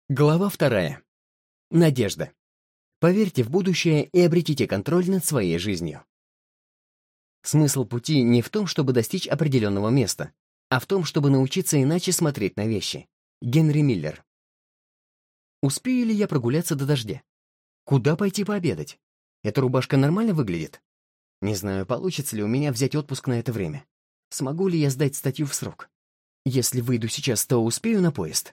Глава 2. Надежда. Поверьте в будущее и обретите контроль над своей жизнью. Смысл пути не в том, чтобы достичь определенного места, а в том, чтобы научиться иначе смотреть на вещи. Генри Миллер. Успею ли я прогуляться до дождя? Куда пойти пообедать? Эта рубашка нормально выглядит? Не знаю, получится ли у меня взять отпуск на это время. Смогу ли я сдать статью в срок? Если выйду сейчас, то успею на поезд?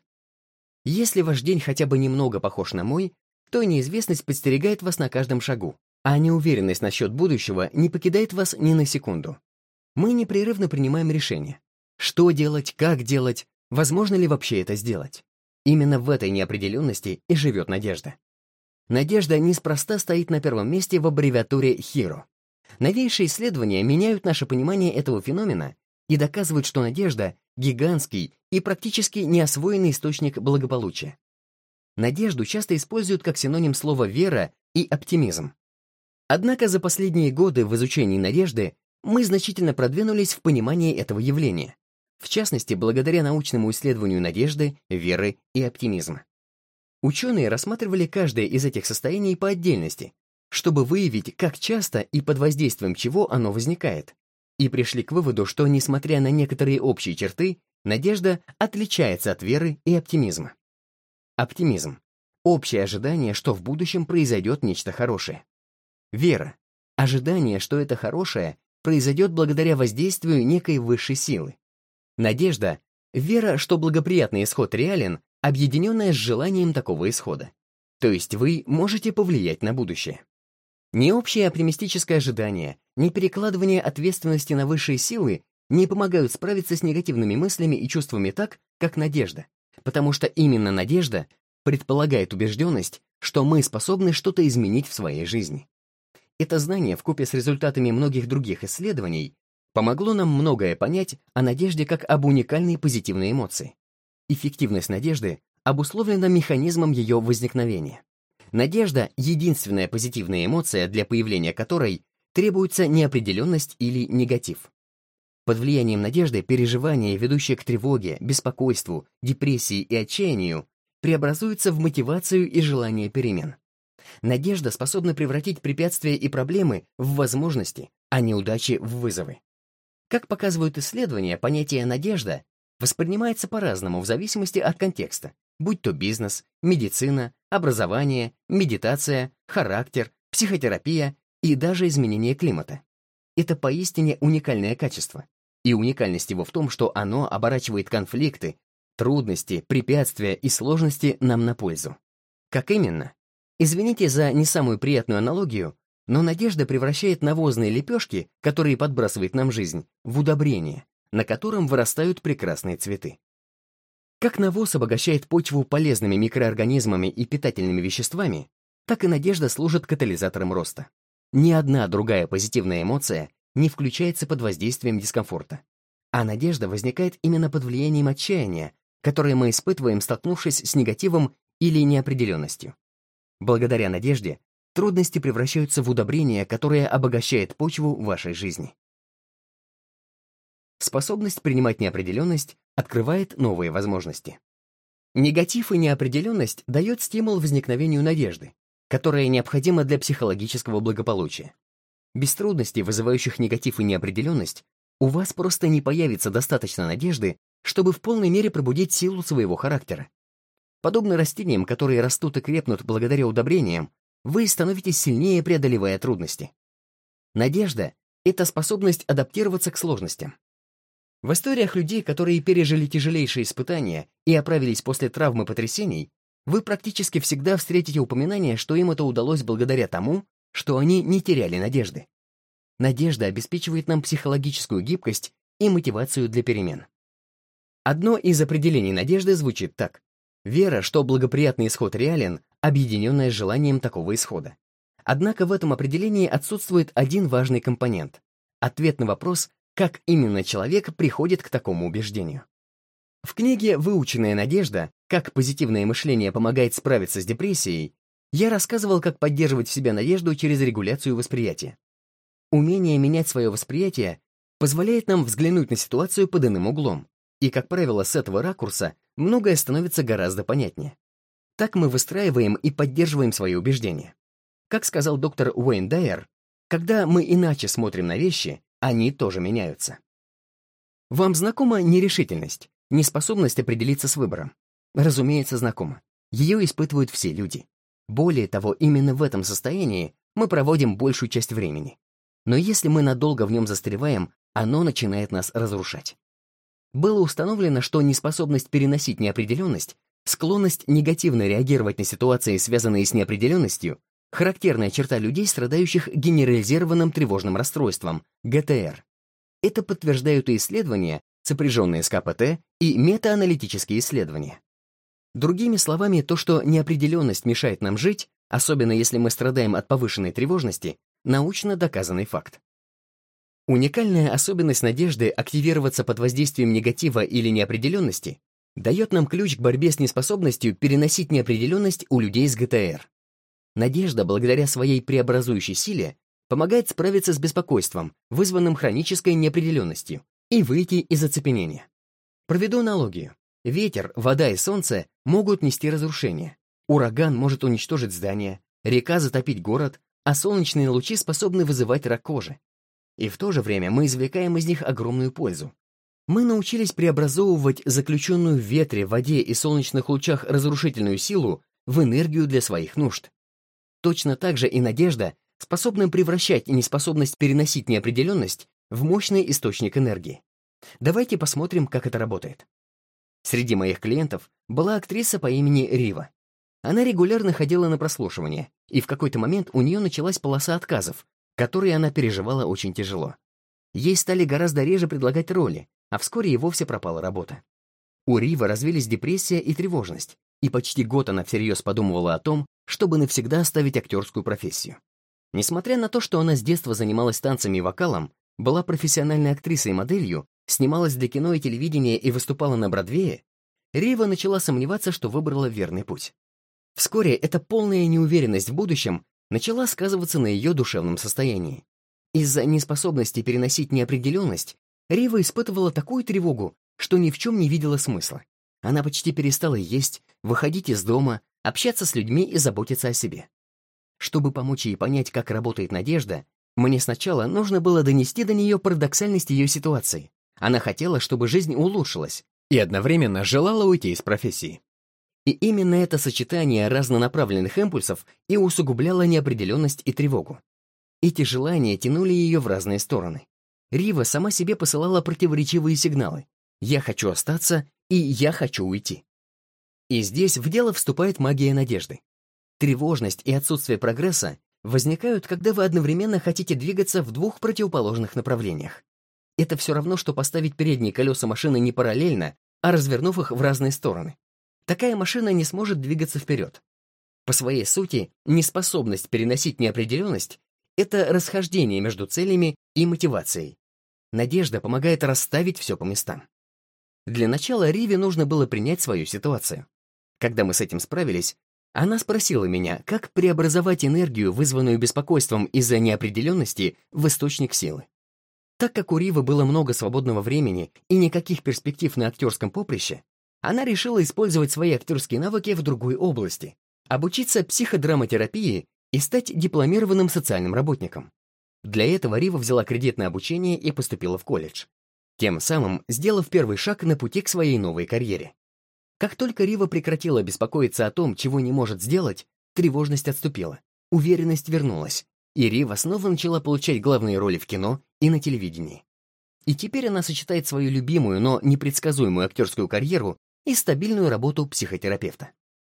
Если ваш день хотя бы немного похож на мой, то неизвестность подстерегает вас на каждом шагу, а неуверенность насчет будущего не покидает вас ни на секунду. Мы непрерывно принимаем решения. Что делать, как делать, возможно ли вообще это сделать? Именно в этой неопределенности и живет надежда. Надежда неспроста стоит на первом месте в аббревиатуре HERO. Новейшие исследования меняют наше понимание этого феномена и доказывают, что надежда — гигантский и практически неосвоенный источник благополучия. Надежду часто используют как синоним слова «вера» и «оптимизм». Однако за последние годы в изучении надежды мы значительно продвинулись в понимании этого явления, в частности, благодаря научному исследованию надежды, веры и оптимизма. Ученые рассматривали каждое из этих состояний по отдельности, чтобы выявить, как часто и под воздействием чего оно возникает, и пришли к выводу, что, несмотря на некоторые общие черты, надежда отличается от веры и оптимизма. Оптимизм — общее ожидание, что в будущем произойдет нечто хорошее. Вера — ожидание, что это хорошее произойдет благодаря воздействию некой высшей силы. Надежда — вера, что благоприятный исход реален, объединенная с желанием такого исхода. То есть вы можете повлиять на будущее. Ни общее оптимистическое ожидание, ни перекладывание ответственности на высшие силы не помогают справиться с негативными мыслями и чувствами так, как надежда, потому что именно надежда предполагает убежденность, что мы способны что-то изменить в своей жизни. Это знание, вкупе с результатами многих других исследований, помогло нам многое понять о надежде как об уникальной позитивной эмоции. Эффективность надежды обусловлена механизмом ее возникновения. Надежда — единственная позитивная эмоция, для появления которой требуется неопределенность или негатив. Под влиянием надежды переживания, ведущие к тревоге, беспокойству, депрессии и отчаянию, преобразуются в мотивацию и желание перемен. Надежда способна превратить препятствия и проблемы в возможности, а неудачи в вызовы. Как показывают исследования, понятие «надежда» воспринимается по-разному в зависимости от контекста, будь то бизнес, медицина, образование, медитация, характер, психотерапия и даже изменение климата. Это поистине уникальное качество, и уникальность его в том, что оно оборачивает конфликты, трудности, препятствия и сложности нам на пользу. Как именно? Извините за не самую приятную аналогию, но надежда превращает навозные лепешки, которые подбрасывает нам жизнь, в удобрение, на котором вырастают прекрасные цветы. Как навоз обогащает почву полезными микроорганизмами и питательными веществами, так и надежда служит катализатором роста. Ни одна другая позитивная эмоция не включается под воздействием дискомфорта. А надежда возникает именно под влиянием отчаяния, которое мы испытываем, столкнувшись с негативом или неопределенностью. Благодаря надежде трудности превращаются в удобрение, которое обогащает почву вашей жизни. Способность принимать неопределенность открывает новые возможности. Негатив и неопределенность дает стимул возникновению надежды, которая необходима для психологического благополучия. Без трудностей, вызывающих негатив и неопределенность, у вас просто не появится достаточно надежды, чтобы в полной мере пробудить силу своего характера. Подобно растениям, которые растут и крепнут благодаря удобрениям, вы становитесь сильнее, преодолевая трудности. Надежда — это способность адаптироваться к сложностям. В историях людей, которые пережили тяжелейшие испытания и оправились после травм и потрясений, вы практически всегда встретите упоминание, что им это удалось благодаря тому, что они не теряли надежды. Надежда обеспечивает нам психологическую гибкость и мотивацию для перемен. Одно из определений надежды звучит так: вера, что благоприятный исход реален, объединенная с желанием такого исхода. Однако в этом определении отсутствует один важный компонент — ответ на вопрос, как именно человек приходит к такому убеждению. В книге «Выученная надежда. Как позитивное мышление помогает справиться с депрессией» я рассказывал, как поддерживать в себе надежду через регуляцию восприятия. Умение менять свое восприятие позволяет нам взглянуть на ситуацию под иным углом, и, как правило, с этого ракурса многое становится гораздо понятнее. Так мы выстраиваем и поддерживаем свои убеждения. Как сказал доктор Уэйн Дайер, когда мы иначе смотрим на вещи, они тоже меняются. Вам знакома нерешительность, неспособность определиться с выбором? Разумеется, знакома. Ее испытывают все люди. Более того, именно в этом состоянии мы проводим большую часть времени. Но если мы надолго в нем застреваем, оно начинает нас разрушать. Было установлено, что неспособность переносить неопределенность, склонность негативно реагировать на ситуации, связанные с неопределенностью, характерная черта людей, страдающих генерализированным тревожным расстройством, ГТР. Это подтверждают и исследования, сопряженные с КПТ, и метааналитические исследования. Другими словами, то, что неопределенность мешает нам жить, особенно если мы страдаем от повышенной тревожности, научно доказанный факт. Уникальная особенность надежды активироваться под воздействием негатива или неопределенности дает нам ключ к борьбе с неспособностью переносить неопределенность у людей с ГТР. Надежда, благодаря своей преобразующей силе, помогает справиться с беспокойством, вызванным хронической неопределенностью, и выйти из оцепенения. Проведу аналогию. Ветер, вода и солнце могут нести разрушение. Ураган может уничтожить здание, река затопить город, а солнечные лучи способны вызывать рак кожи. И в то же время мы извлекаем из них огромную пользу. Мы научились преобразовывать заключенную в ветре, воде и солнечных лучах разрушительную силу в энергию для своих нужд. Точно так же и надежда способна превращать неспособность переносить неопределенность в мощный источник энергии. Давайте посмотрим, как это работает. Среди моих клиентов была актриса по имени Рива. Она регулярно ходила на прослушивание, и в какой-то момент у нее началась полоса отказов, которые она переживала очень тяжело. Ей стали гораздо реже предлагать роли, а вскоре и вовсе пропала работа. У Ривы развились депрессия и тревожность, и почти год она всерьез подумывала о том, чтобы навсегда оставить актерскую профессию. Несмотря на то, что она с детства занималась танцами и вокалом, была профессиональной актрисой и моделью, снималась для кино и телевидения и выступала на Бродвее, Рива начала сомневаться, что выбрала верный путь. Вскоре эта полная неуверенность в будущем начала сказываться на ее душевном состоянии. Из-за неспособности переносить неопределенность Рива испытывала такую тревогу, что ни в чем не видела смысла. Она почти перестала есть, выходить из дома, общаться с людьми и заботиться о себе. Чтобы помочь ей понять, как работает надежда, мне сначала нужно было донести до нее парадоксальность ее ситуации. Она хотела, чтобы жизнь улучшилась, и одновременно желала уйти из профессии. И именно это сочетание разнонаправленных импульсов и усугубляло неопределенность и тревогу. Эти желания тянули ее в разные стороны. Рива сама себе посылала противоречивые сигналы. «Я хочу остаться» и «я хочу уйти». И здесь в дело вступает магия надежды. Тревожность и отсутствие прогресса возникают, когда вы одновременно хотите двигаться в двух противоположных направлениях. Это все равно, что поставить передние колеса машины не параллельно, а развернув их в разные стороны. Такая машина не сможет двигаться вперед. По своей сути, неспособность переносить неопределенность — это расхождение между целями и мотивацией. Надежда помогает расставить все по местам. Для начала Риве нужно было принять свою ситуацию. Когда мы с этим справились, она спросила меня, как преобразовать энергию, вызванную беспокойством из-за неопределенности, в источник силы. Так как у Ривы было много свободного времени и никаких перспектив на актерском поприще, она решила использовать свои актерские навыки в другой области, обучиться психодраматерапии и стать дипломированным социальным работником. Для этого Рива взяла кредит на обучение и поступила в колледж, тем самым сделав первый шаг на пути к своей новой карьере. Как только Рива прекратила беспокоиться о том, чего не может сделать, тревожность отступила, уверенность вернулась, и Рива снова начала получать главные роли в кино и на телевидении. И теперь она сочетает свою любимую, но непредсказуемую актерскую карьеру и стабильную работу психотерапевта.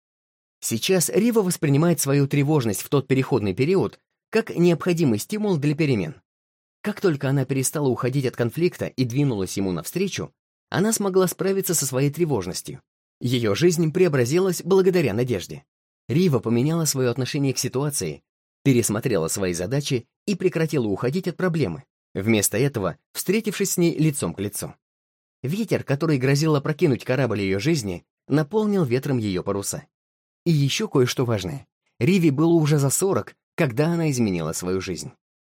Сейчас Рива воспринимает свою тревожность в тот переходный период как необходимый стимул для перемен. Как только она перестала уходить от конфликта и двинулась ему навстречу, она смогла справиться со своей тревожностью. Ее жизнь преобразилась благодаря надежде. Рива поменяла свое отношение к ситуации, пересмотрела свои задачи и прекратила уходить от проблемы, вместо этого встретившись с ней лицом к лицу. Ветер, который грозил опрокинуть корабль ее жизни, наполнил ветром ее паруса. И еще кое-что важное. Риве было уже за 40, когда она изменила свою жизнь.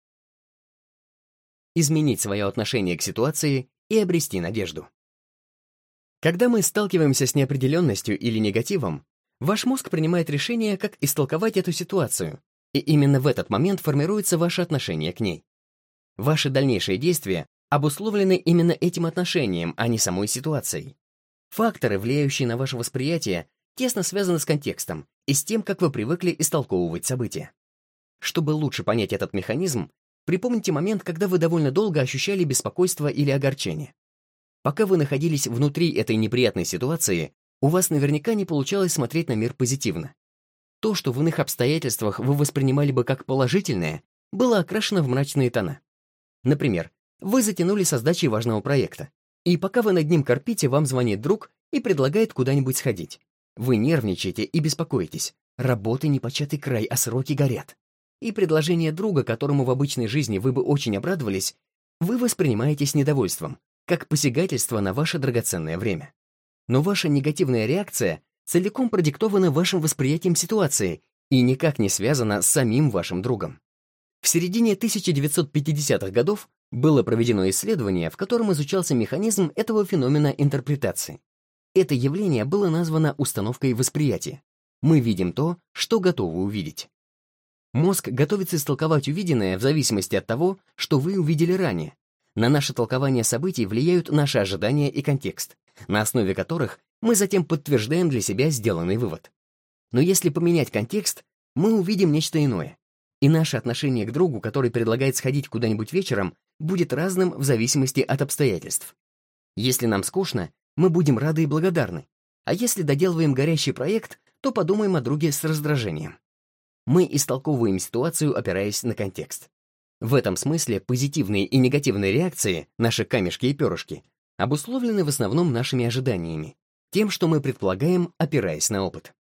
Изменить свое отношение к ситуации и обрести надежду. Когда мы сталкиваемся с неопределенностью или негативом, Ваш мозг принимает решение, как истолковать эту ситуацию, и именно в этот момент формируется ваше отношение к ней. Ваши дальнейшие действия обусловлены именно этим отношением, а не самой ситуацией. Факторы, влияющие на ваше восприятие, тесно связаны с контекстом и с тем, как вы привыкли истолковывать события. Чтобы лучше понять этот механизм, припомните момент, когда вы довольно долго ощущали беспокойство или огорчение. Пока вы находились внутри этой неприятной ситуации, у вас наверняка не получалось смотреть на мир позитивно. То, что в иных обстоятельствах вы воспринимали бы как положительное, было окрашено в мрачные тона. Например, вы затянули со сдачей важного проекта, и пока вы над ним корпите, вам звонит друг и предлагает куда-нибудь сходить. Вы нервничаете и беспокоитесь. Работы непочатый край, а сроки горят. И предложение друга, которому в обычной жизни вы бы очень обрадовались, вы воспринимаете с недовольством, как посягательство на ваше драгоценное время. Но ваша негативная реакция целиком продиктована вашим восприятием ситуации и никак не связана с самим вашим другом. В середине 1950-х годов было проведено исследование, в котором изучался механизм этого феномена интерпретации. Это явление было названо установкой восприятия. Мы видим то, что готовы увидеть. Мозг готовится истолковать увиденное в зависимости от того, что вы увидели ранее. На наше толкование событий влияют наши ожидания и контекст, на основе которых мы затем подтверждаем для себя сделанный вывод. Но если поменять контекст, мы увидим нечто иное. И наше отношение к другу, который предлагает сходить куда-нибудь вечером, будет разным в зависимости от обстоятельств. Если нам скучно, мы будем рады и благодарны. А если доделываем горящий проект, то подумаем о друге с раздражением. Мы истолковываем ситуацию, опираясь на контекст. В этом смысле позитивные и негативные реакции, наши камешки и перышки, обусловлены в основном нашими ожиданиями, тем, что мы предполагаем, опираясь на опыт.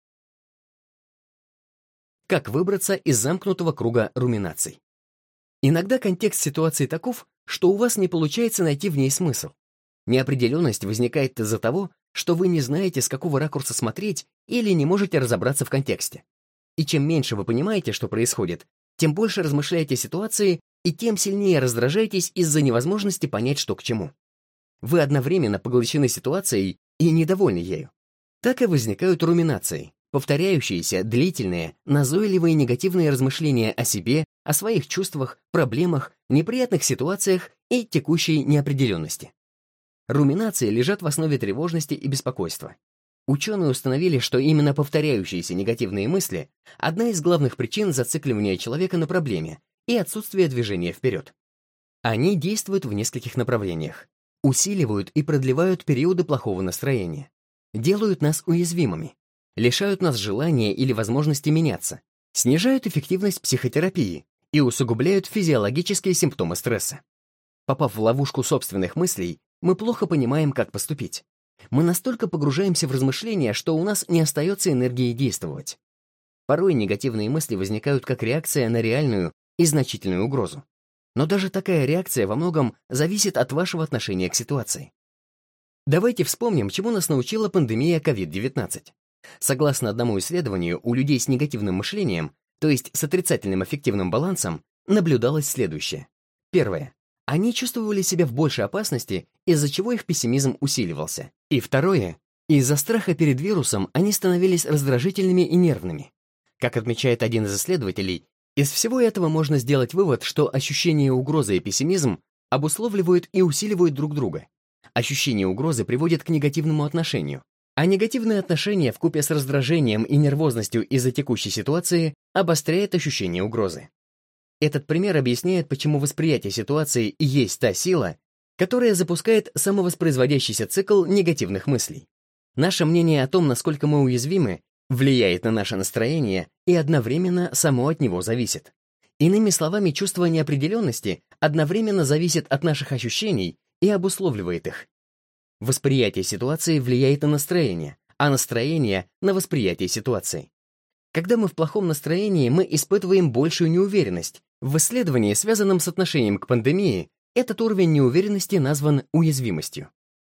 Как выбраться из замкнутого круга руминаций? Иногда контекст ситуации таков, что у вас не получается найти в ней смысл. Неопределенность возникает из-за того, что вы не знаете, с какого ракурса смотреть или не можете разобраться в контексте. И чем меньше вы понимаете, что происходит, тем больше размышляете о ситуации и тем сильнее раздражаетесь из-за невозможности понять, что к чему. Вы одновременно поглощены ситуацией и недовольны ею. Так и возникают руминации, повторяющиеся, длительные, назойливые негативные размышления о себе, о своих чувствах, проблемах, неприятных ситуациях и текущей неопределенности. Руминации лежат в основе тревожности и беспокойства. Ученые установили, что именно повторяющиеся негативные мысли – одна из главных причин зацикливания человека на проблеме и отсутствия движения вперед. Они действуют в нескольких направлениях. Усиливают и продлевают периоды плохого настроения. Делают нас уязвимыми. Лишают нас желания или возможности меняться. Снижают эффективность психотерапии и усугубляют физиологические симптомы стресса. Попав в ловушку собственных мыслей, мы плохо понимаем, как поступить. Мы настолько погружаемся в размышления, что у нас не остается энергии действовать. Порой негативные мысли возникают как реакция на реальную и значительную угрозу. Но даже такая реакция во многом зависит от вашего отношения к ситуации. Давайте вспомним, чему нас научила пандемия COVID-19. Согласно одному исследованию, у людей с негативным мышлением, то есть с отрицательным аффективным балансом, наблюдалось следующее. Первое. Они чувствовали себя в большей опасности, из-за чего их пессимизм усиливался. И второе. Из-за страха перед вирусом они становились раздражительными и нервными. Как отмечает один из исследователей, из всего этого можно сделать вывод, что ощущение угрозы и пессимизм обусловливают и усиливают друг друга. Ощущение угрозы приводит к негативному отношению, а негативное отношение вкупе с раздражением и нервозностью из-за текущей ситуации обостряет ощущение угрозы. Этот пример объясняет, почему восприятие ситуации и есть та сила, которая запускает самовоспроизводящийся цикл негативных мыслей. Наше мнение о том, насколько мы уязвимы, влияет на наше настроение и одновременно само от него зависит. Иными словами, чувство неопределенности одновременно зависит от наших ощущений и обусловливает их. Восприятие ситуации влияет на настроение, а настроение — на восприятие ситуации. Когда мы в плохом настроении, мы испытываем большую неуверенность. В исследовании, связанном с отношением к пандемии, этот уровень неуверенности назван уязвимостью.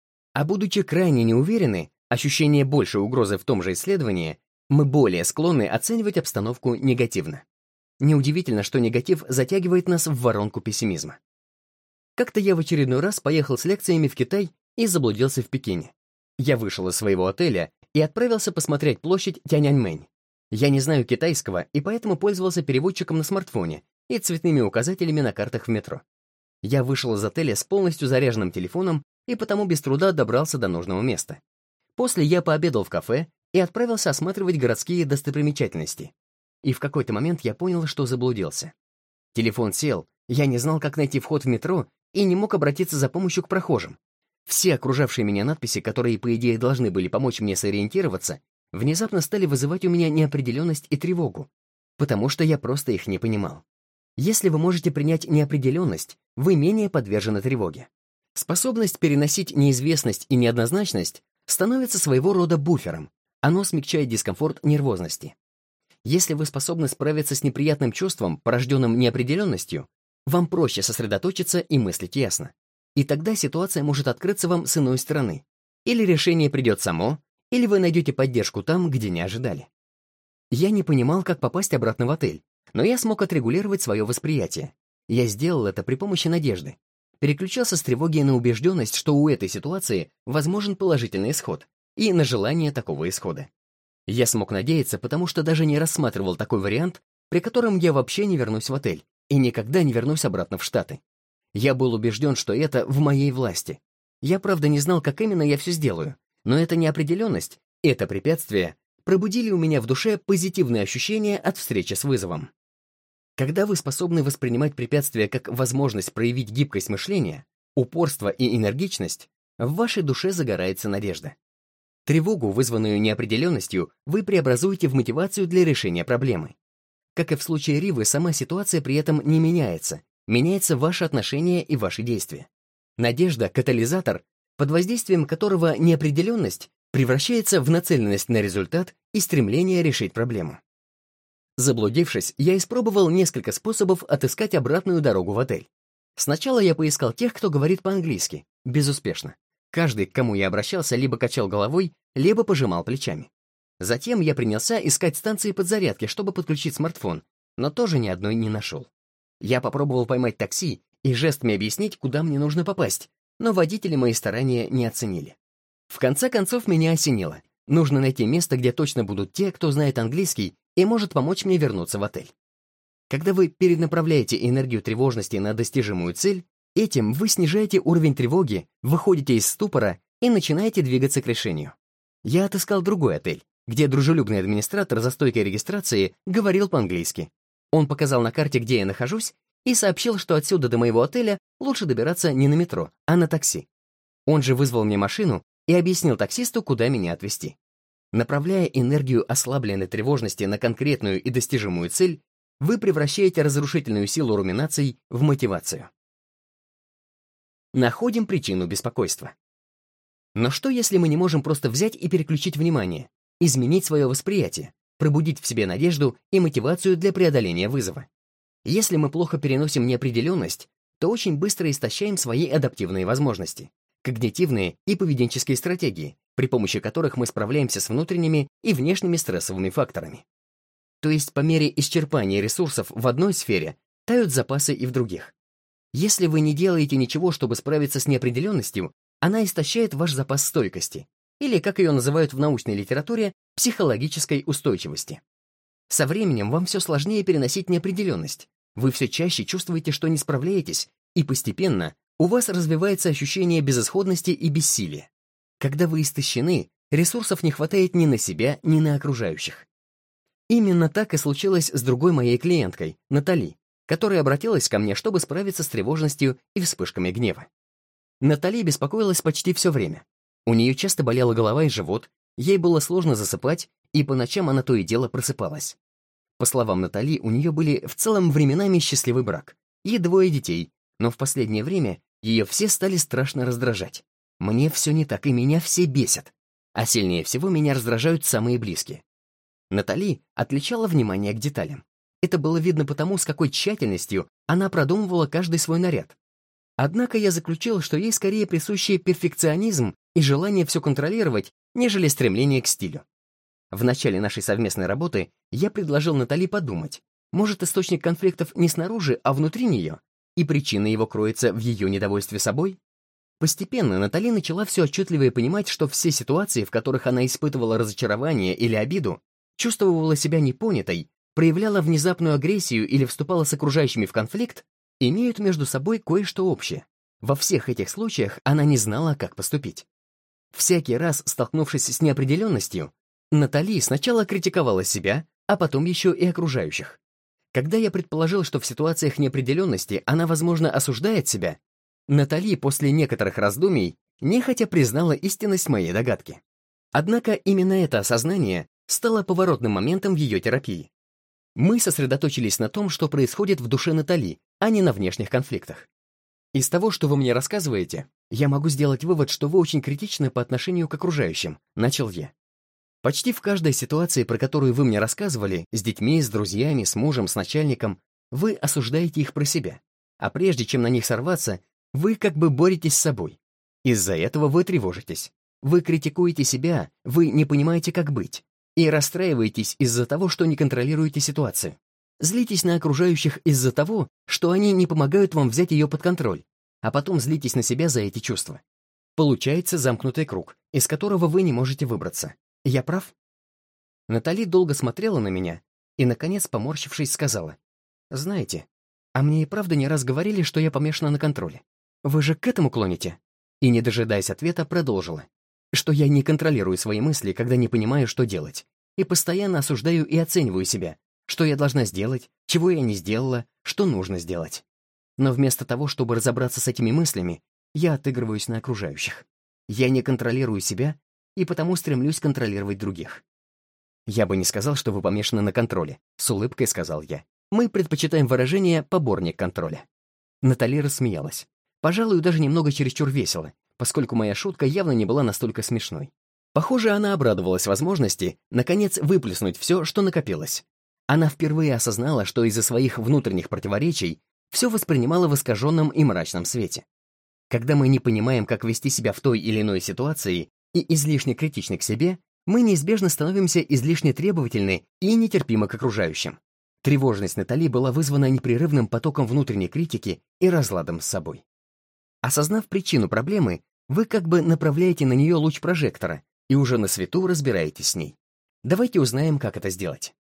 А будучи крайне неуверены, ощущение большей угрозы в том же исследовании, мы более склонны оценивать обстановку негативно. Неудивительно, что негатив затягивает нас в воронку пессимизма. Как-то я в очередной раз поехал с лекциями в Китай и заблудился в Пекине. Я вышел из своего отеля и отправился посмотреть площадь Тяньаньмэнь. Я не знаю китайского и поэтому пользовался переводчиком на смартфоне и цветными указателями на картах в метро. Я вышел из отеля с полностью заряженным телефоном и потому без труда добрался до нужного места. После я пообедал в кафе и отправился осматривать городские достопримечательности. И в какой-то момент я понял, что заблудился. Телефон сел, я не знал, как найти вход в метро и не мог обратиться за помощью к прохожим. Все окружавшие меня надписи, которые, по идее, должны были помочь мне сориентироваться, внезапно стали вызывать у меня неопределенность и тревогу, потому что я просто их не понимал. Если вы можете принять неопределенность, вы менее подвержены тревоге. Способность переносить неизвестность и неоднозначность становится своего рода буфером, оно смягчает дискомфорт нервозности. Если вы способны справиться с неприятным чувством, порожденным неопределенностью, вам проще сосредоточиться и мыслить ясно. И тогда ситуация может открыться вам с иной стороны. Или решение придет само, или вы найдете поддержку там, где не ожидали. Я не понимал, как попасть обратно в отель, но я смог отрегулировать свое восприятие. Я сделал это при помощи надежды. Переключался с тревоги на убежденность, что у этой ситуации возможен положительный исход, и на желание такого исхода. Я смог надеяться, потому что даже не рассматривал такой вариант, при котором я вообще не вернусь в отель и никогда не вернусь обратно в Штаты. Я был убежден, что это в моей власти. Я, правда, не знал, как именно я все сделаю, но эта неопределенность, это препятствие пробудили у меня в душе позитивные ощущения от встречи с вызовом. Когда вы способны воспринимать препятствия как возможность проявить гибкость мышления, упорство и энергичность, в вашей душе загорается надежда. Тревогу, вызванную неопределенностью, вы преобразуете в мотивацию для решения проблемы. Как и в случае Ривы, сама ситуация при этом не меняется, меняется ваше отношение и ваши действия. Надежда — катализатор, под воздействием которого неопределенность превращается в нацеленность на результат и стремление решить проблему. Заблудившись, я испробовал несколько способов отыскать обратную дорогу в отель. Сначала я поискал тех, кто говорит по-английски, безуспешно. Каждый, к кому я обращался, либо качал головой, либо пожимал плечами. Затем я принялся искать станции подзарядки, чтобы подключить смартфон, но тоже ни одной не нашел. Я попробовал поймать такси и жестами объяснить, куда мне нужно попасть, но водители мои старания не оценили. В конце концов меня осенило. Нужно найти место, где точно будут те, кто знает английский и может помочь мне вернуться в отель. Когда вы перенаправляете энергию тревожности на достижимую цель, этим вы снижаете уровень тревоги, выходите из ступора и начинаете двигаться к решению. Я отыскал другой отель, где дружелюбный администратор за стойкой регистрации говорил по-английски. Он показал на карте, где я нахожусь, и сообщил, что отсюда до моего отеля лучше добираться не на метро, а на такси. Он же вызвал мне машину и объяснил таксисту, куда меня отвезти. Направляя энергию ослабленной тревожности на конкретную и достижимую цель, вы превращаете разрушительную силу руминаций в мотивацию. Находим причину беспокойства. Но что, если мы не можем просто взять и переключить внимание, изменить свое восприятие, пробудить в себе надежду и мотивацию для преодоления вызова? Если мы плохо переносим неопределенность, то очень быстро истощаем свои адаптивные возможности, когнитивные и поведенческие стратегии, при помощи которых мы справляемся с внутренними и внешними стрессовыми факторами. То есть по мере исчерпания ресурсов в одной сфере тают запасы и в других. Если вы не делаете ничего, чтобы справиться с неопределенностью, она истощает ваш запас стойкости, или, как ее называют в научной литературе, психологической устойчивости. Со временем вам все сложнее переносить неопределенность, вы все чаще чувствуете, что не справляетесь, и постепенно у вас развивается ощущение безысходности и бессилия. Когда вы истощены, ресурсов не хватает ни на себя, ни на окружающих. Именно так и случилось с другой моей клиенткой, Натали, которая обратилась ко мне, чтобы справиться с тревожностью и вспышками гнева. Натали беспокоилась почти все время. У нее часто болела голова и живот, ей было сложно засыпать, и по ночам она то и дело просыпалась. По словам Натали, у нее были в целом временами счастливый брак, и 2 детей, но в последнее время ее все стали страшно раздражать. Мне все не так, и меня все бесят. А сильнее всего меня раздражают самые близкие. Натали отличала внимание к деталям. Это было видно потому, с какой тщательностью она продумывала каждый свой наряд. Однако я заключил, что ей скорее присущи перфекционизм и желание все контролировать, нежели стремление к стилю. В начале нашей совместной работы я предложил Натали подумать, может, источник конфликтов не снаружи, а внутри нее, и причина его кроется в ее недовольстве собой? Постепенно Натали начала все отчетливее понимать, что все ситуации, в которых она испытывала разочарование или обиду, чувствовала себя непонятой, проявляла внезапную агрессию или вступала с окружающими в конфликт, имеют между собой кое-что общее. Во всех этих случаях она не знала, как поступить. Всякий раз, столкнувшись с неопределенностью, Натали сначала критиковала себя, а потом еще и окружающих. Когда я предположил, что в ситуациях неопределенности она, возможно, осуждает себя, Натали после некоторых раздумий нехотя признала истинность моей догадки. Однако именно это осознание стало поворотным моментом в ее терапии. Мы сосредоточились на том, что происходит в душе Натали, а не на внешних конфликтах. Из того, что вы мне рассказываете, я могу сделать вывод, что вы очень критичны по отношению к окружающим, начал я. Почти в каждой ситуации, про которую вы мне рассказывали, с детьми, с друзьями, с мужем, с начальником, вы осуждаете их про себя. А прежде чем на них сорваться, вы как бы боретесь с собой. Из-за этого вы тревожитесь. Вы критикуете себя, вы не понимаете, как быть. И расстраиваетесь из-за того, что не контролируете ситуацию. Злитесь на окружающих из-за того, что они не помогают вам взять ее под контроль, а потом злитесь на себя за эти чувства. Получается замкнутый круг, из которого вы не можете выбраться. Я прав? Натали долго смотрела на меня и, наконец, поморщившись, сказала: «Знаете, а мне и правда не раз говорили, что я помешана на контроле. Вы же к этому клоните?» И, не дожидаясь ответа, продолжила: «Что я не контролирую свои мысли, когда не понимаю, что делать, и постоянно осуждаю и оцениваю себя, что я должна сделать, чего я не сделала, что нужно сделать. Но вместо того, чтобы разобраться с этими мыслями, я отыгрываюсь на окружающих. Я не контролирую себя и потому стремлюсь контролировать других». «Я бы не сказал, что вы помешаны на контроле», — с улыбкой сказал я. «Мы предпочитаем выражение «поборник контроля». Натали рассмеялась. Пожалуй, даже немного чересчур весело, поскольку моя шутка явно не была настолько смешной. Похоже, она обрадовалась возможности, наконец, выплеснуть все, что накопилось. Она впервые осознала, что из-за своих внутренних противоречий все воспринимала в искаженном и мрачном свете. Когда мы не понимаем, как вести себя в той или иной ситуации и излишне критичны к себе, мы неизбежно становимся излишне требовательны и нетерпимы к окружающим. Тревожность Натали была вызвана непрерывным потоком внутренней критики и разладом с собой. Осознав причину проблемы, вы как бы направляете на нее луч прожектора и уже на свету разбираетесь с ней. Давайте узнаем, как это сделать.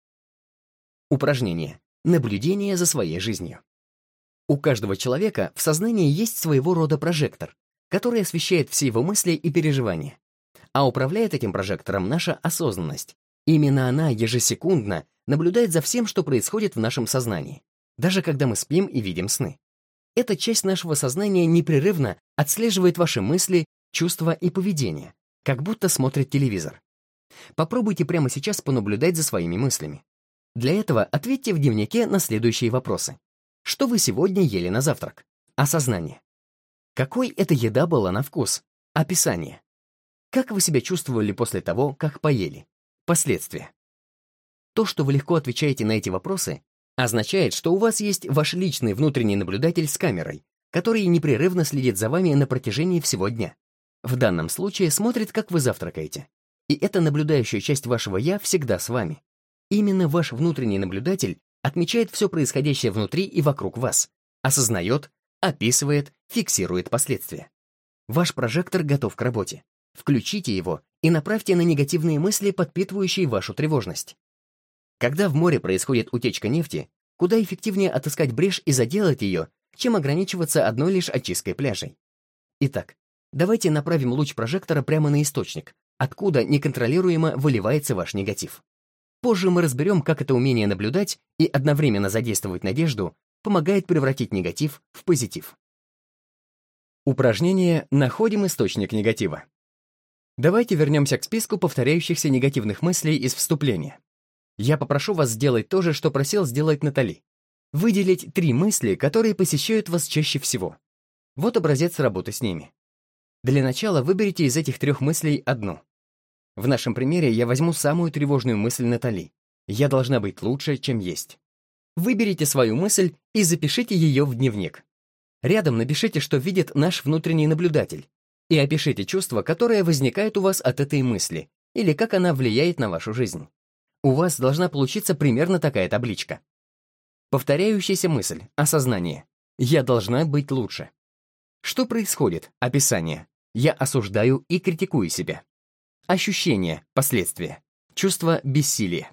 Упражнение. Наблюдение за своей жизнью. У каждого человека в сознании есть своего рода прожектор, который освещает все его мысли и переживания. А управляет этим прожектором наша осознанность. Именно она ежесекундно наблюдает за всем, что происходит в нашем сознании, даже когда мы спим и видим сны. Эта часть нашего сознания непрерывно отслеживает ваши мысли, чувства и поведение, как будто смотрит телевизор. Попробуйте прямо сейчас понаблюдать за своими мыслями. Для этого ответьте в дневнике на следующие вопросы. Что вы сегодня ели на завтрак? Осознание. Какой эта еда была на вкус? Описание. Как вы себя чувствовали после того, как поели? Последствия. То, что вы легко отвечаете на эти вопросы, означает, что у вас есть ваш личный внутренний наблюдатель с камерой, который непрерывно следит за вами на протяжении всего дня. В данном случае смотрит, как вы завтракаете. И эта наблюдающая часть вашего «я» всегда с вами. Именно ваш внутренний наблюдатель отмечает все происходящее внутри и вокруг вас, осознает, описывает, фиксирует последствия. Ваш прожектор готов к работе. Включите его и направьте на негативные мысли, подпитывающие вашу тревожность. Когда в море происходит утечка нефти, куда эффективнее отыскать брешь и заделать ее, чем ограничиваться одной лишь очисткой пляжей. Итак, давайте направим луч прожектора прямо на источник, откуда неконтролируемо выливается ваш негатив. Позже мы разберем, как это умение наблюдать и одновременно задействовать надежду помогает превратить негатив в позитив. Упражнение «Находим источник негатива». Давайте вернемся к списку повторяющихся негативных мыслей из вступления. Я попрошу вас сделать то же, что просил сделать Натали. Выделить 3 мысли, которые посещают вас чаще всего. Вот образец работы с ними. Для начала выберите из этих 3 мыслей одну. В нашем примере я возьму самую тревожную мысль Натали. Я должна быть лучше, чем есть. Выберите свою мысль и запишите ее в дневник. Рядом напишите, что видит наш внутренний наблюдатель, и опишите чувства, которые возникают у вас от этой мысли, или как она влияет на вашу жизнь. У вас должна получиться примерно такая табличка. Повторяющаяся мысль, осознание. Я должна быть лучше. Что происходит? Описание. Я осуждаю и критикую себя. Ощущения, последствия. Чувство бессилия.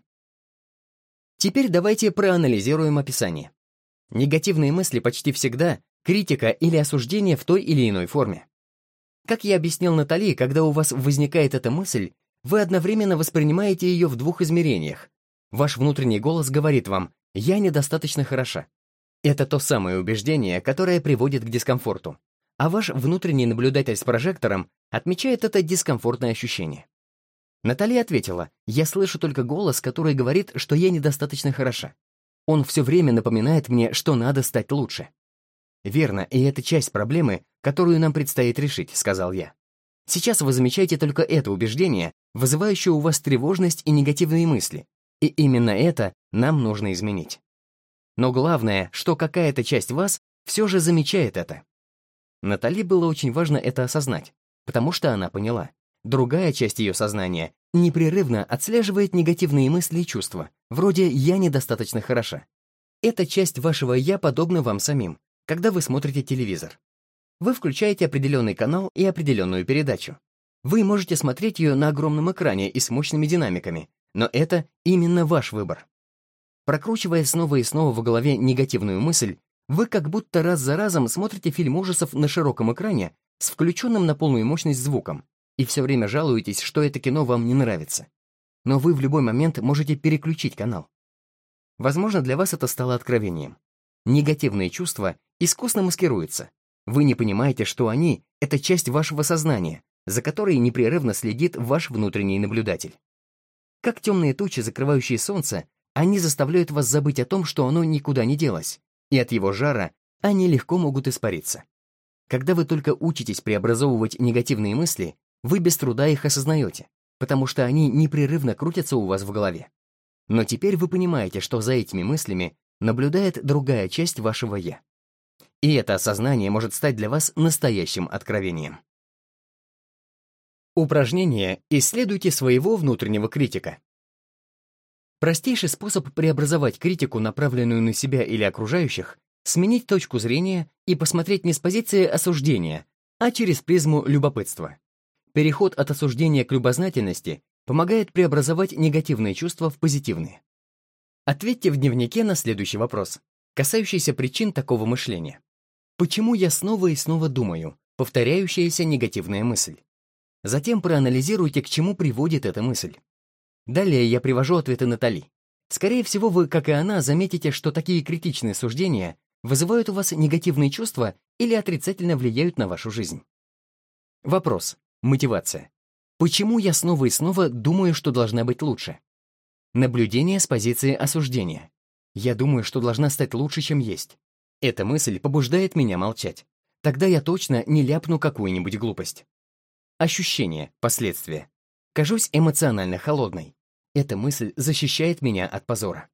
Теперь давайте проанализируем описание. Негативные мысли почти всегда критика или осуждение в той или иной форме. Как я объяснил Натали, когда у вас возникает эта мысль, вы одновременно воспринимаете ее в двух измерениях. Ваш внутренний голос говорит вам «я недостаточно хороша». Это то самое убеждение, которое приводит к дискомфорту. А ваш внутренний наблюдатель с прожектором отмечает это дискомфортное ощущение. Натали ответила, я слышу только голос, который говорит, что я недостаточно хороша. Он все время напоминает мне, что надо стать лучше. Верно, и это часть проблемы, которую нам предстоит решить, сказал я. Сейчас вы замечаете только это убеждение, вызывающее у вас тревожность и негативные мысли. И именно это нам нужно изменить. Но главное, что какая-то часть вас все же замечает это. Натали было очень важно это осознать, потому что она поняла. Другая часть ее сознания непрерывно отслеживает негативные мысли и чувства, вроде «я недостаточно хороша». Эта часть вашего «я» подобна вам самим, когда вы смотрите телевизор. Вы включаете определенный канал и определенную передачу. Вы можете смотреть ее на огромном экране и с мощными динамиками, но это именно ваш выбор. Прокручивая снова и снова в голове негативную мысль, вы как будто раз за разом смотрите фильм ужасов на широком экране с включенным на полную мощность звуком, и все время жалуетесь, что это кино вам не нравится. Но вы в любой момент можете переключить канал. Возможно, для вас это стало откровением. Негативные чувства искусно маскируются. Вы не понимаете, что они — это часть вашего сознания, за которой непрерывно следит ваш внутренний наблюдатель. Как темные тучи, закрывающие солнце, они заставляют вас забыть о том, что оно никуда не делось, и от его жара они легко могут испариться. Когда вы только учитесь преобразовывать негативные мысли, вы без труда их осознаете, потому что они непрерывно крутятся у вас в голове. Но теперь вы понимаете, что за этими мыслями наблюдает другая часть вашего «я». И это осознание может стать для вас настоящим откровением. Упражнение «Исследуйте своего внутреннего критика». Простейший способ преобразовать критику, направленную на себя или окружающих, сменить точку зрения и посмотреть не с позиции осуждения, а через призму любопытства. Переход от осуждения к любознательности помогает преобразовать негативные чувства в позитивные. Ответьте в дневнике на следующий вопрос, касающийся причин такого мышления. Почему я снова и снова думаю? Повторяющаяся негативная мысль. Затем проанализируйте, к чему приводит эта мысль. Далее я привожу ответы Натали. Скорее всего, вы, как и она, заметите, что такие критичные суждения вызывают у вас негативные чувства или отрицательно влияют на вашу жизнь. Вопрос. Мотивация. Почему я снова и снова думаю, что должна быть лучше? Наблюдение с позиции осуждения. Я думаю, что должна стать лучше, чем есть. Эта мысль побуждает меня молчать. Тогда я точно не ляпну какую-нибудь глупость. Ощущение, последствия. Кажусь эмоционально холодной. Эта мысль защищает меня от позора.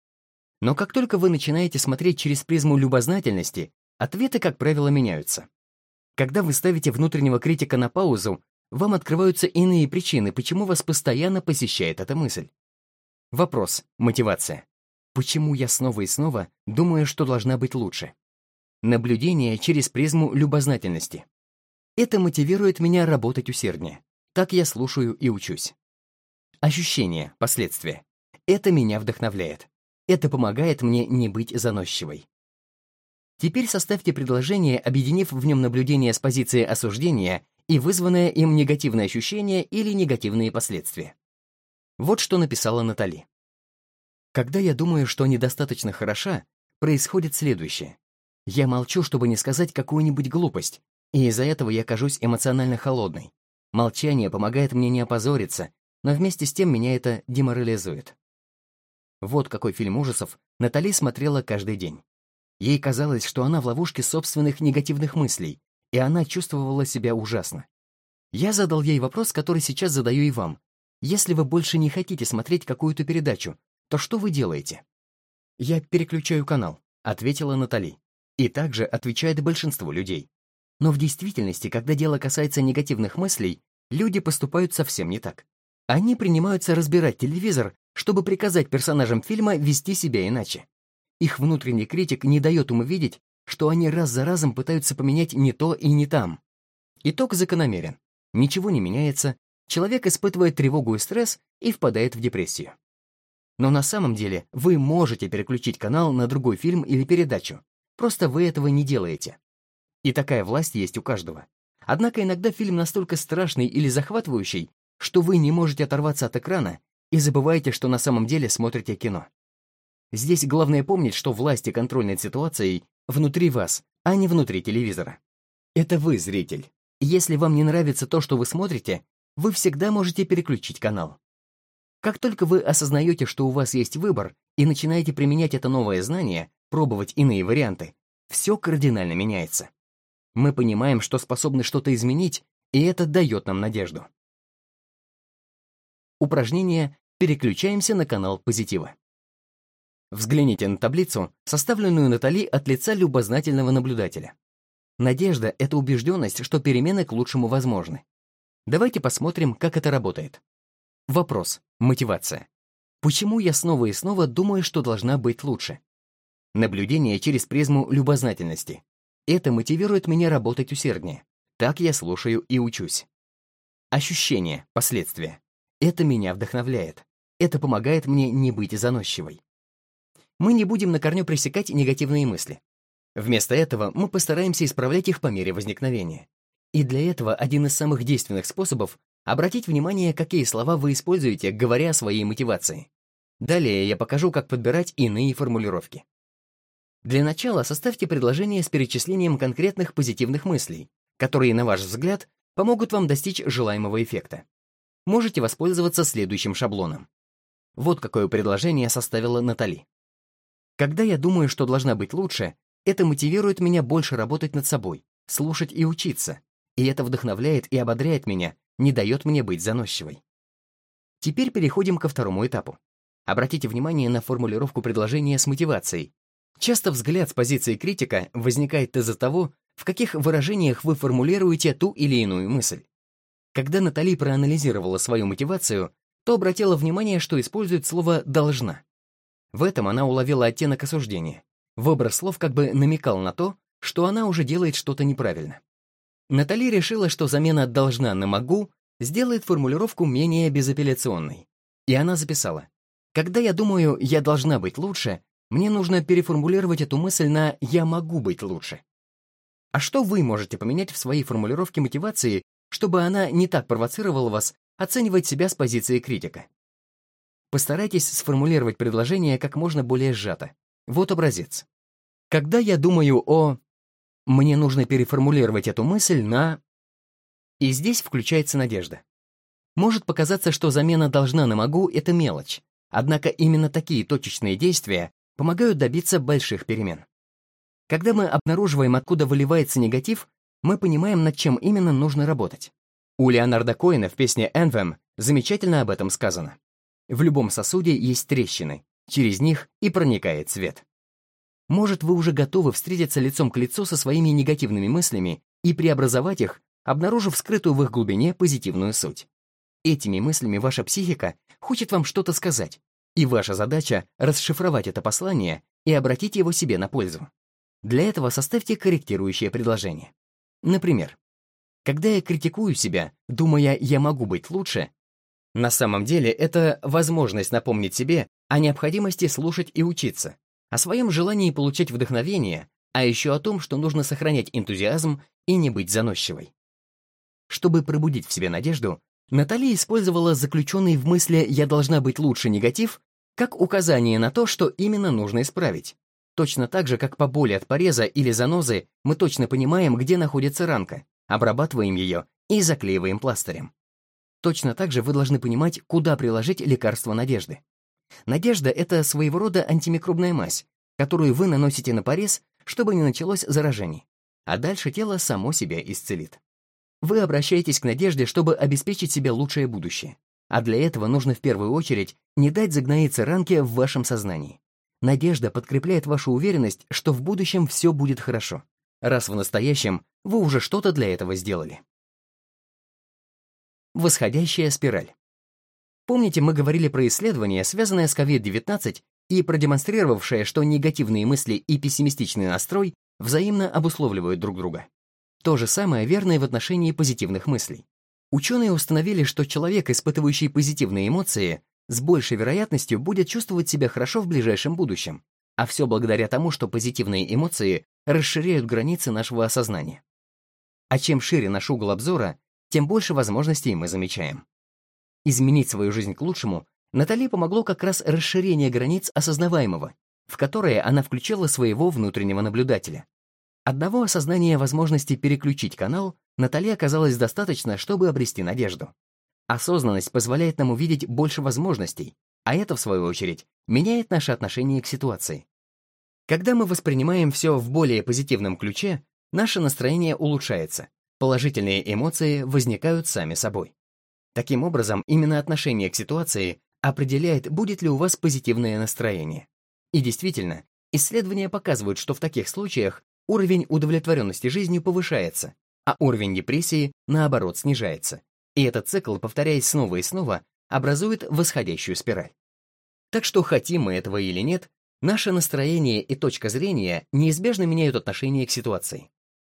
Но как только вы начинаете смотреть через призму любознательности, ответы, как правило, меняются. Когда вы ставите внутреннего критика на паузу, вам открываются иные причины, почему вас постоянно посещает эта мысль. Вопрос, мотивация. Почему я снова и снова думаю, что должна быть лучше? Наблюдение через призму любознательности. Это мотивирует меня работать усерднее. Так я слушаю и учусь. Ощущения, последствия. Это меня вдохновляет. Это помогает мне не быть заносчивой. Теперь составьте предложение, объединив в нем наблюдение с позиции осуждения и вызванное им негативное ощущение или негативные последствия. Вот что написала Натали. Когда я думаю, что недостаточно хороша, происходит следующее. Я молчу, чтобы не сказать какую-нибудь глупость, и из-за этого я кажусь эмоционально холодной. Молчание помогает мне не опозориться, но вместе с тем меня это деморализует. Вот какой фильм ужасов Натали смотрела каждый день. Ей казалось, что она в ловушке собственных негативных мыслей, и она чувствовала себя ужасно. Я задал ей вопрос, который сейчас задаю и вам. Если вы больше не хотите смотреть какую-то передачу, то что вы делаете? «Я переключаю канал», — ответила Натали. И также отвечает большинство людей. Но в действительности, когда дело касается негативных мыслей, люди поступают совсем не так. Они принимаются разбирать телевизор, чтобы приказать персонажам фильма вести себя иначе. Их внутренний критик не дает им увидеть, что они раз за разом пытаются поменять не то и не там. Итог закономерен. Ничего не меняется, человек испытывает тревогу и стресс и впадает в депрессию. Но на самом деле вы можете переключить канал на другой фильм или передачу, просто вы этого не делаете. И такая власть есть у каждого. Однако иногда фильм настолько страшный или захватывающий, что вы не можете оторваться от экрана и забываете, что на самом деле смотрите кино. Здесь главное помнить, что власть и контроль над ситуацией внутри вас, а не внутри телевизора. Это вы зритель. Если вам не нравится то, что вы смотрите, вы всегда можете переключить канал. Как только вы осознаете, что у вас есть выбор, и начинаете применять это новое знание, пробовать иные варианты, все кардинально меняется. Мы понимаем, что способны что-то изменить, и это дает нам надежду. Упражнение «Переключаемся на канал позитива». Взгляните на таблицу, составленную Натали от лица любознательного наблюдателя. Надежда — это убежденность, что перемены к лучшему возможны. Давайте посмотрим, как это работает. Вопрос. Мотивация. Почему я снова и снова думаю, что должна быть лучше? Наблюдение через призму любознательности. Это мотивирует меня работать усерднее. Так я слушаю и учусь. Ощущение, последствия. Это меня вдохновляет. Это помогает мне не быть заносчивой. Мы не будем на корню пресекать негативные мысли. Вместо этого мы постараемся исправлять их по мере возникновения. И для этого один из самых действенных способов — обратить внимание, какие слова вы используете, говоря о своей мотивации. Далее я покажу, как подбирать иные формулировки. Для начала составьте предложение с перечислением конкретных позитивных мыслей, которые, на ваш взгляд, помогут вам достичь желаемого эффекта. Можете воспользоваться следующим шаблоном. Вот какое предложение составила Натали. Когда я думаю, что должна быть лучше, это мотивирует меня больше работать над собой, слушать и учиться, и это вдохновляет и ободряет меня, не дает мне быть заносчивой. Теперь переходим ко второму этапу. Обратите внимание на формулировку предложения с мотивацией. Часто взгляд с позиции критика возникает из-за того, в каких выражениях вы формулируете ту или иную мысль. Когда Натали проанализировала свою мотивацию, то обратила внимание, что использует слово «должна». В этом она уловила оттенок осуждения. Выбор слов как бы намекал на то, что она уже делает что-то неправильно. Натали решила, что замена «должна» на «могу» сделает формулировку менее безапелляционной. И она записала: «Когда я думаю, я должна быть лучше, мне нужно переформулировать эту мысль на «я могу быть лучше». А что вы можете поменять в своей формулировке мотивации, чтобы она не так провоцировала вас оценивать себя с позиции критика? Постарайтесь сформулировать предложение как можно более сжато. Вот образец. Когда я думаю о... Мне нужно переформулировать эту мысль на... И здесь включается надежда. Может показаться, что замена «должна» на «могу» — это мелочь. Однако именно такие точечные действия помогают добиться больших перемен. Когда мы обнаруживаем, откуда выливается негатив, мы понимаем, над чем именно нужно работать. У Леонарда Коэна в песне «Anthem» замечательно об этом сказано. В любом сосуде есть трещины, через них и проникает свет. Может, вы уже готовы встретиться лицом к лицу со своими негативными мыслями и преобразовать их, обнаружив скрытую в их глубине позитивную суть. Этими мыслями ваша психика хочет вам что-то сказать, и ваша задача — расшифровать это послание и обратить его себе на пользу. Для этого составьте корректирующее предложение. Например, когда я критикую себя, думая, я могу быть лучше, на самом деле это возможность напомнить себе о необходимости слушать и учиться, о своем желании получать вдохновение, а еще о том, что нужно сохранять энтузиазм и не быть заносчивой. Чтобы пробудить в себе надежду, Натали использовала заключенный в мысли «я должна быть лучше» негатив как указание на то, что именно нужно исправить. Точно так же, как по боли от пореза или занозы, мы точно понимаем, где находится ранка, обрабатываем ее и заклеиваем пластырем. Точно так же вы должны понимать, куда приложить лекарство надежды. Надежда — это своего рода антимикробная мазь, которую вы наносите на порез, чтобы не началось заражение, а дальше тело само себя исцелит. Вы обращаетесь к надежде, чтобы обеспечить себе лучшее будущее, а для этого нужно в первую очередь не дать загноиться ранке в вашем сознании. Надежда подкрепляет вашу уверенность, что в будущем все будет хорошо, раз в настоящем вы уже что-то для этого сделали. Восходящая спираль. Помните, мы говорили про исследование, связанное с COVID-19 и продемонстрировавшее, что негативные мысли и пессимистичный настрой взаимно обусловливают друг друга. То же самое верно и в отношении позитивных мыслей. Ученые установили, что человек, испытывающий позитивные эмоции, с большей вероятностью будет чувствовать себя хорошо в ближайшем будущем, а все благодаря тому, что позитивные эмоции расширяют границы нашего осознания. А чем шире наш угол обзора, тем больше возможностей мы замечаем. Изменить свою жизнь к лучшему Натали помогло как раз расширение границ осознаваемого, в которое она включила своего внутреннего наблюдателя. Одного осознания возможности переключить канал Натали оказалось достаточно, чтобы обрести надежду. Осознанность позволяет нам увидеть больше возможностей, а это, в свою очередь, меняет наше отношение к ситуации. Когда мы воспринимаем все в более позитивном ключе, наше настроение улучшается, положительные эмоции возникают сами собой. Таким образом, именно отношение к ситуации определяет, будет ли у вас позитивное настроение. И действительно, исследования показывают, что в таких случаях уровень удовлетворенности жизнью повышается, а уровень депрессии, наоборот, снижается. И этот цикл, повторяясь снова и снова, образует восходящую спираль. Так что, хотим мы этого или нет, наше настроение и точка зрения неизбежно меняют отношение к ситуации.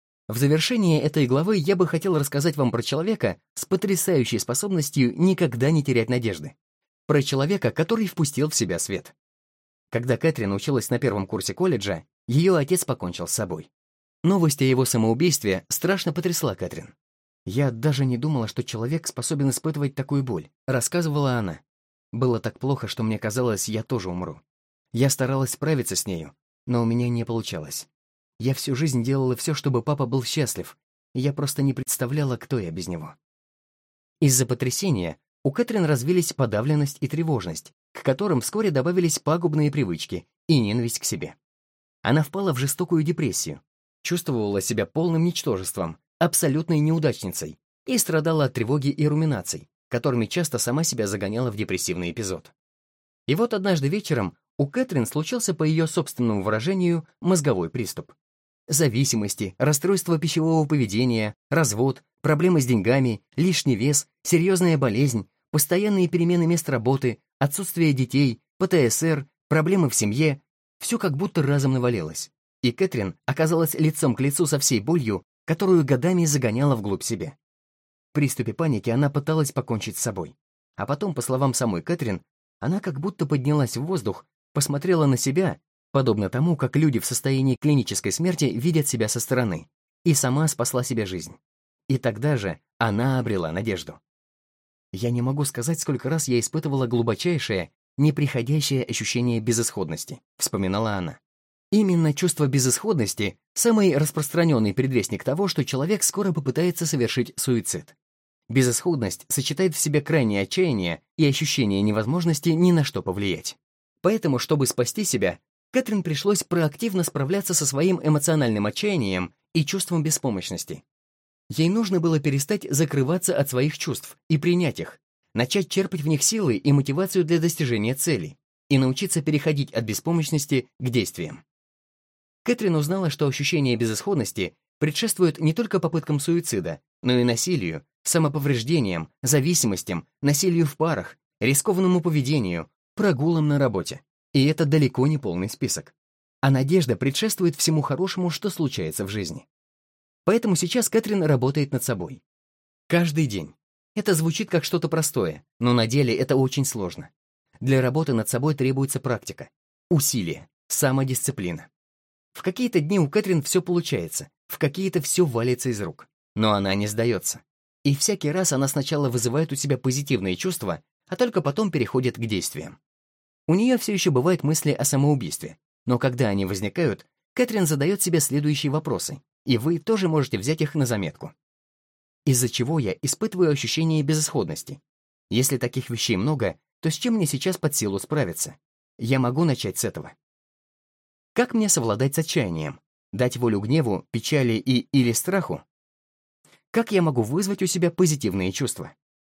В завершение этой главы я бы хотел рассказать вам про человека с потрясающей способностью никогда не терять надежды. Про человека, который впустил в себя свет. Когда Кэтрин училась на первом курсе колледжа, ее отец покончил с собой. Новость о его самоубийстве страшно потрясла Кэтрин. «Я даже не думала, что человек способен испытывать такую боль», — рассказывала она. «Было так плохо, что мне казалось, я тоже умру. Я старалась справиться с нею, но у меня не получалось. Я всю жизнь делала все, чтобы папа был счастлив, и я просто не представляла, кто я без него». Из-за потрясения у Кэтрин развились подавленность и тревожность, к которым вскоре добавились пагубные привычки и ненависть к себе. Она впала в жестокую депрессию, чувствовала себя полным ничтожеством, абсолютной неудачницей и страдала от тревоги и руминаций, которыми часто сама себя загоняла в депрессивный эпизод. И вот однажды вечером у Кэтрин случился, по ее собственному выражению, мозговой приступ. Зависимости, расстройство пищевого поведения, развод, проблемы с деньгами, лишний вес, серьезная болезнь, постоянные перемены мест работы, отсутствие детей, ПТСР, проблемы в семье — все как будто разом навалилось. И Кэтрин оказалась лицом к лицу со всей болью, которую годами загоняла вглубь себя. В приступе паники она пыталась покончить с собой. А потом, по словам самой Кэтрин, она как будто поднялась в воздух, посмотрела на себя, подобно тому, как люди в состоянии клинической смерти видят себя со стороны, и сама спасла себе жизнь. И тогда же она обрела надежду. Я не могу сказать, сколько раз я испытывала глубочайшее, неприходящее ощущение безысходности, вспоминала она. Именно чувство безысходности – самый распространенный предвестник того, что человек скоро попытается совершить суицид. Безысходность сочетает в себе крайнее отчаяние и ощущение невозможности ни на что повлиять. Поэтому, чтобы спасти себя, Кэтрин пришлось проактивно справляться со своим эмоциональным отчаянием и чувством беспомощности. Ей нужно было перестать закрываться от своих чувств и принять их, начать черпать в них силы и мотивацию для достижения целей и научиться переходить от беспомощности к действиям. Кэтрин узнала, что ощущение безысходности предшествует не только попыткам суицида, но и насилию, самоповреждениям, зависимостям, насилию в парах, рискованному поведению, прогулам на работе. И это далеко не полный список. А надежда предшествует всему хорошему, что случается в жизни. Поэтому сейчас Кэтрин работает над собой. Каждый день. Это звучит как что-то простое, но на деле это очень сложно. Для работы над собой требуется практика, усилие, самодисциплина. В какие-то дни у Кэтрин все получается, в какие-то все валится из рук. Но она не сдается. И всякий раз она сначала вызывает у себя позитивные чувства, а только потом переходит к действиям. У нее все еще бывают мысли о самоубийстве, но когда они возникают, Кэтрин задает себе следующие вопросы, и вы тоже можете взять их на заметку. Из-за чего я испытываю ощущение безысходности? Если таких вещей много, то с чем мне сейчас под силу справиться? Я могу начать с этого. Как мне совладать с отчаянием? Дать волю гневу, печали или страху? Как я могу вызвать у себя позитивные чувства?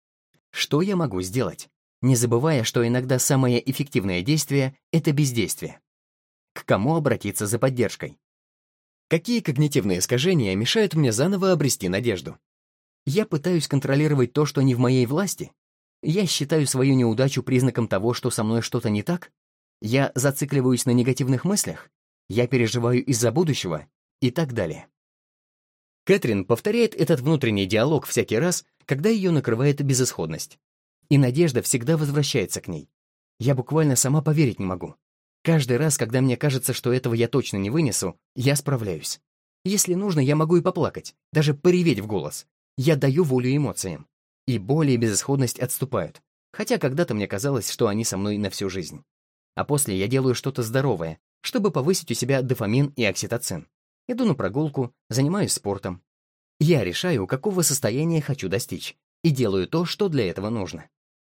Что я могу сделать? Не забывая, что иногда самое эффективное действие — это бездействие. К кому обратиться за поддержкой? Какие когнитивные искажения мешают мне заново обрести надежду? Я пытаюсь контролировать то, что не в моей власти? Я считаю свою неудачу признаком того, что со мной что-то не так? Я зацикливаюсь на негативных мыслях? Я переживаю из-за будущего? и так далее. Кэтрин повторяет этот внутренний диалог всякий раз, когда ее накрывает безысходность. И надежда всегда возвращается к ней. Я буквально сама поверить не могу. Каждый раз, когда мне кажется, что этого я точно не вынесу, я справляюсь. Если нужно, я могу и поплакать, даже пореветь в голос. Я даю волю эмоциям. И боль и безысходность отступают. Хотя когда-то мне казалось, что они со мной на всю жизнь. А после я делаю что-то здоровое, чтобы повысить у себя дофамин и окситоцин. Иду на прогулку, занимаюсь спортом. Я решаю, какого состояния хочу достичь, и делаю то, что для этого нужно.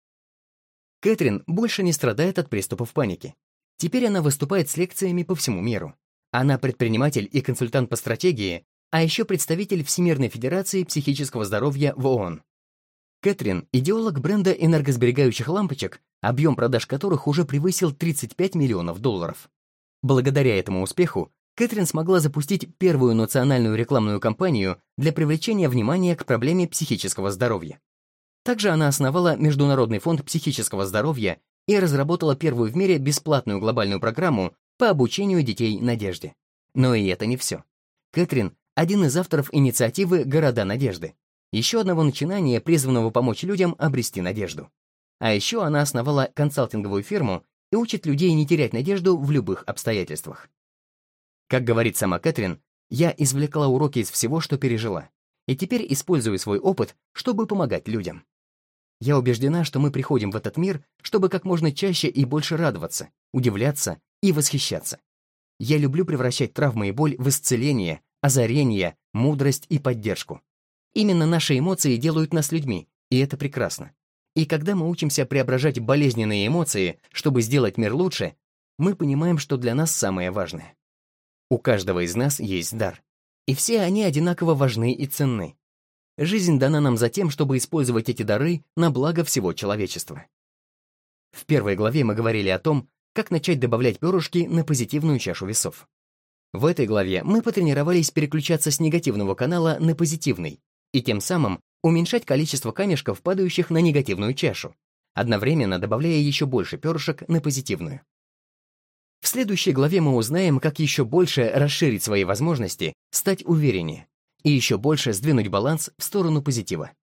Кэтрин больше не страдает от приступов паники. Теперь она выступает с лекциями по всему миру. Она предприниматель и консультант по стратегии, а еще представитель Всемирной Федерации психического здоровья в ООН. Кэтрин — идеолог бренда энергосберегающих лампочек, объем продаж которых уже превысил $35 миллионов. Благодаря этому успеху Кэтрин смогла запустить первую национальную рекламную кампанию для привлечения внимания к проблеме психического здоровья. Также она основала Международный фонд психического здоровья и разработала первую в мире бесплатную глобальную программу по обучению детей надежде. Но и это не все. Кэтрин — один из авторов инициативы «Города надежды», еще одного начинания, призванного помочь людям обрести надежду. А еще она основала консалтинговую фирму и учит людей не терять надежду в любых обстоятельствах. Как говорит сама Кэтрин, я извлекла уроки из всего, что пережила, и теперь использую свой опыт, чтобы помогать людям. Я убеждена, что мы приходим в этот мир, чтобы как можно чаще и больше радоваться, удивляться и восхищаться. Я люблю превращать травмы и боль в исцеление, озарение, мудрость и поддержку. Именно наши эмоции делают нас людьми, и это прекрасно. И когда мы учимся преображать болезненные эмоции, чтобы сделать мир лучше, мы понимаем, что для нас самое важное. У каждого из нас есть дар, и все они одинаково важны и ценны. Жизнь дана нам за тем, чтобы использовать эти дары на благо всего человечества. В первой главе мы говорили о том, как начать добавлять перышки на позитивную чашу весов. В этой главе мы потренировались переключаться с негативного канала на позитивный и тем самым уменьшать количество камешков, падающих на негативную чашу, одновременно добавляя еще больше перышек на позитивную. В следующей главе мы узнаем, как еще больше расширить свои возможности, стать увереннее и еще больше сдвинуть баланс в сторону позитива.